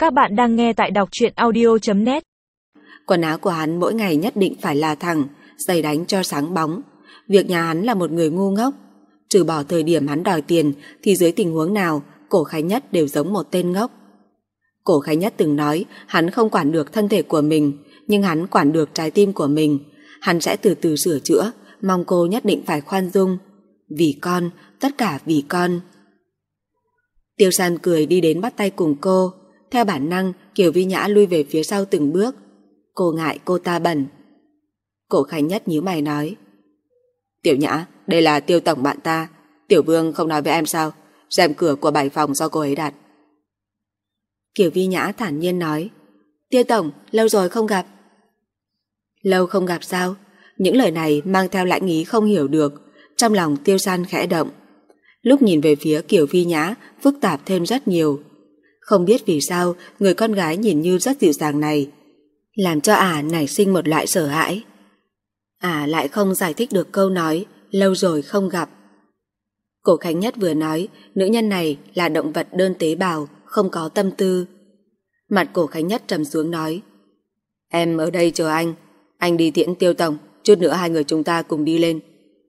Các bạn đang nghe tại đọc truyện audio.net. Quần áo của hắn mỗi ngày nhất định phải là thẳng, giày đánh cho sáng bóng. Việc nhà hắn là một người ngu ngốc. Trừ bỏ thời điểm hắn đòi tiền thì dưới tình huống nào Cổ Khánh Nhất đều giống một tên ngốc. Cổ Khánh Nhất từng nói hắn không quản được thân thể của mình, nhưng hắn quản được trái tim của mình. Hắn sẽ từ từ sửa chữa, mong cô nhất định phải khoan dung. Vì con, tất cả vì con. Tiêu San cười đi đến bắt tay cùng cô. Theo bản năng, Kiều Vi Nhã lui về phía sau từng bước. Cô ngại cô ta bẩn. Cổ Khánh Nhất nhíu mày nói: Tiểu Nhã, đây là Tiêu tổng bạn ta. Tiểu Vương không nói với em sao? Rèm cửa của 7 phòng do cô ấy đặt. Kiều Vi Nhã thản nhiên nói: Tiêu tổng, lâu rồi không gặp. Lâu không gặp sao? Những lời này mang theo lãnh ý không hiểu được. Trong lòng Tiêu San khẽ động. Lúc nhìn về phía Kiều Vi Nhã, phức tạp thêm rất nhiều. Không biết vì sao người con gái nhìn như rất dịu dàng này làm cho nảy sinh một loại sợ hãi. Lại không giải thích được câu nói lâu rồi không gặp. Cổ Khánh Nhất vừa nói nữ nhân này là động vật đơn tế bào, không có tâm tư. Mặt Cổ Khánh Nhất trầm xuống nói: Em ở đây chờ anh đi tiễn Tiêu tổng, chút nữa hai người chúng ta cùng đi lên.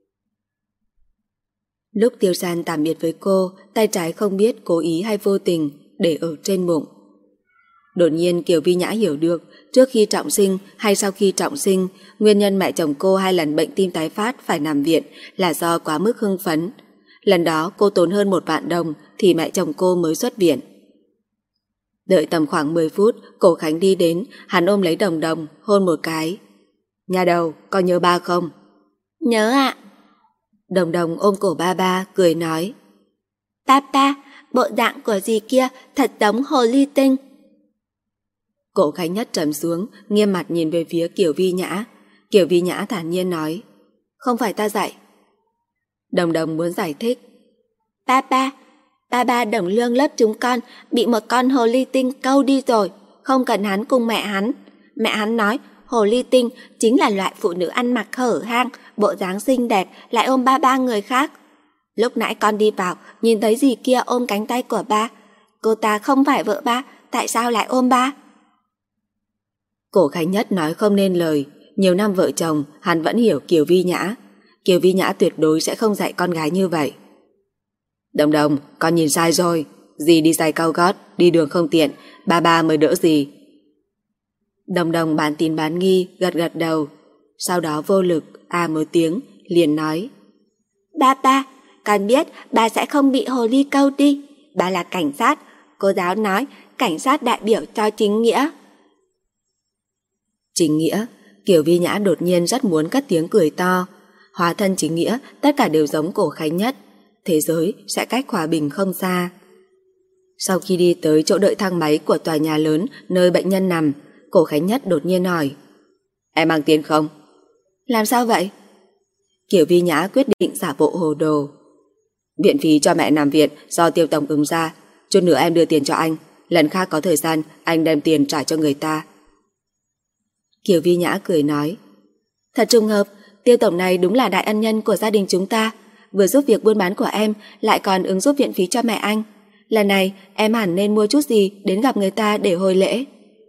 Lúc Tiêu San tạm biệt với cô, tay trái không biết cố ý hay vô tình để ở trên bụng. Đột nhiên Kiều Vi Nhã hiểu được trước khi trọng sinh hay sau khi trọng sinh, nguyên nhân mẹ chồng cô 2 lần bệnh tim tái phát phải nằm viện là do quá mức hưng phấn. Lần đó cô tốn hơn 1 vạn đồng thì mẹ chồng cô mới xuất viện. Đợi tầm khoảng 10 phút, Cổ Khánh đi đến, hắn ôm lấy Đồng Đồng, hôn một cái. Nhà đầu, con nhớ ba không? Nhớ ạ. Đồng Đồng ôm cổ ba, cười nói: Papa, bộ dạng của dì kia thật giống hồ ly tinh. Cổ Khánh Nhất trầm xuống, nghiêm mặt nhìn về phía Kiều Vi Nhã. Kiều Vi Nhã thản nhiên nói: Không phải ta dạy. Đồng Đồng muốn giải thích: Papa, Đồng Lương lớp chúng con bị một con hồ ly tinh câu đi rồi, không cần hắn cùng mẹ hắn. Mẹ hắn nói hồ ly tinh chính là loại phụ nữ ăn mặc hở hang, bộ dáng xinh đẹp, lại ôm ba người khác. Lúc nãy con đi vào, nhìn thấy dì kia ôm cánh tay của ba. Cô ta không phải vợ ba, tại sao lại ôm ba? Cổ Khánh Nhất nói không nên lời. Nhiều năm vợ chồng, hắn vẫn hiểu Kiều Vi Nhã. Kiều Vi Nhã tuyệt đối sẽ không dạy con gái như vậy. Đồng Đồng, con nhìn sai rồi. Dì đi giày cao gót, đi đường không tiện, ba mới đỡ dì. Đồng Đồng bán tín bán nghi, gật đầu. Sau đó vô lực, một tiếng, liền nói: Ba, con biết ba sẽ không bị hồ ly câu đi. Ba là cảnh sát. Cô giáo nói cảnh sát đại biểu cho chính nghĩa. Chính nghĩa? Kiều Vi Nhã đột nhiên rất muốn cất tiếng cười to. Hóa thân chính nghĩa, tất cả đều giống Cổ Khánh Nhất. Thế giới sẽ cách hòa bình không xa. Sau khi đi tới chỗ đợi thang máy của tòa nhà lớn nơi bệnh nhân nằm, Cổ Khánh Nhất đột nhiên hỏi: Em mang tiền không? Làm sao vậy? Kiều Vi Nhã quyết định giả bộ hồ đồ. Viện phí cho mẹ nằm viện do Tiêu tổng ứng ra. Chút nữa em đưa tiền cho anh. Lần khác có thời gian anh đem tiền trả cho người ta. Kiều Vi Nhã cười nói: Thật trùng hợp, Tiêu tổng này đúng là đại ân nhân của gia đình chúng ta. Vừa giúp việc buôn bán của em, lại còn ứng giúp viện phí cho mẹ anh. Lần này em hẳn nên mua chút gì đến gặp người ta để hồi lễ.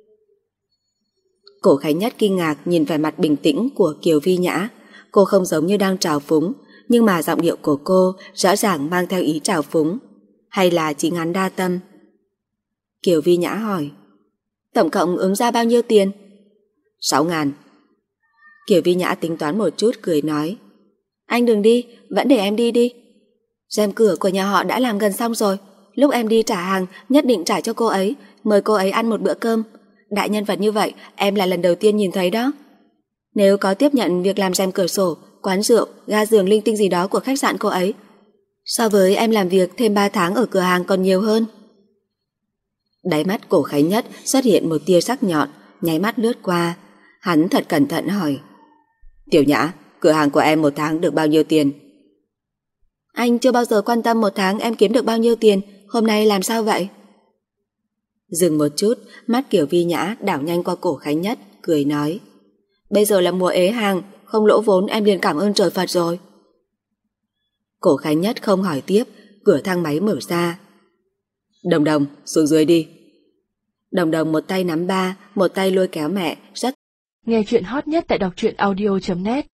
Cổ Khánh Nhất kinh ngạc nhìn vẻ mặt bình tĩnh của Kiều Vi Nhã. Cô không giống như đang trào phúng, nhưng mà giọng điệu của cô rõ ràng mang theo ý trào phúng. Hay là chính hắn đa tâm? Kiều Vi Nhã hỏi: Tổng cộng ứng ra bao nhiêu tiền? 6.000. Kiều Vi Nhã tính toán một chút, cười nói: Anh đừng đi, vẫn để em đi. Rèm cửa của nhà họ đã làm gần xong rồi. Lúc em đi trả hàng nhất định trả cho cô ấy, mời cô ấy ăn một bữa cơm. Đại nhân vật như vậy em là lần đầu tiên nhìn thấy đó. Nếu có tiếp nhận việc làm rèm cửa sổ, quán rượu, ga giường linh tinh gì đó của khách sạn cô ấy, so với em làm việc thêm 3 tháng ở cửa hàng còn nhiều hơn. Đáy mắt Cổ Khánh Nhất xuất hiện một tia sắc nhọn, nháy mắt lướt qua. Hắn thật cẩn thận hỏi: Tiểu Nhã, cửa hàng của em 1 tháng được bao nhiêu tiền? Anh chưa bao giờ quan tâm 1 tháng em kiếm được bao nhiêu tiền, hôm nay làm sao vậy? Dừng một chút, mắt Kiều Vi Nhã đảo nhanh qua Cổ Khánh Nhất, cười nói: Bây giờ là mùa ế hàng, không lỗ vốn em liền cảm ơn trời Phật rồi. Cổ Khánh Nhất không hỏi tiếp, cửa thang máy mở ra. Đồng Đồng, xuống dưới đi. Đồng Đồng một tay nắm ba, một tay lôi kéo mẹ, rất Nghe chuyện hot nhất tại đọc truyện audio.net